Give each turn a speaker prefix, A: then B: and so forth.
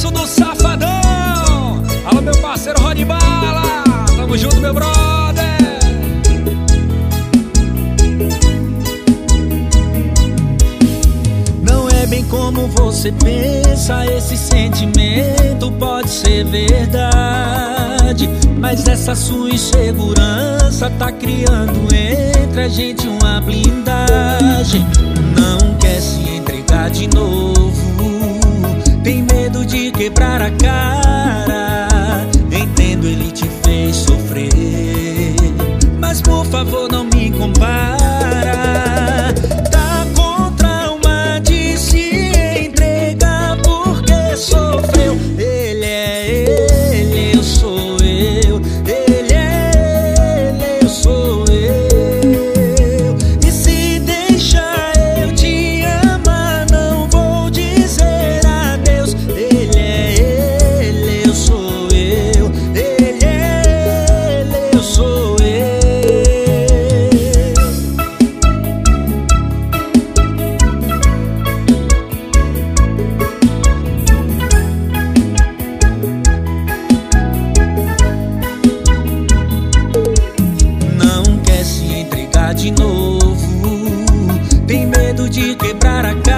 A: abraço do Safadão. Alô, meu parceiro Rony Bala. Tamo junto, meu brother.
B: Não é bem como você pensa, esse sentimento pode ser verdade, mas essa sua insegurança tá criando entre a gente uma blindagem. Não quer se entregar de novo, tem medo de quebrar a cara. Entendo, ele te fez sofrer, mas por favor não me compara. Tá com trauma de se entregar porque sofreu. Ele é ele, eu sou eu. Ele é ele, eu sou eu. E se deixar eu te amar, não vou dizer adeus. Ele é ele, eu sou eu. Ele é ele, eu sou eu. Não quer se entregar de novo, tem medo de quebrar a cara.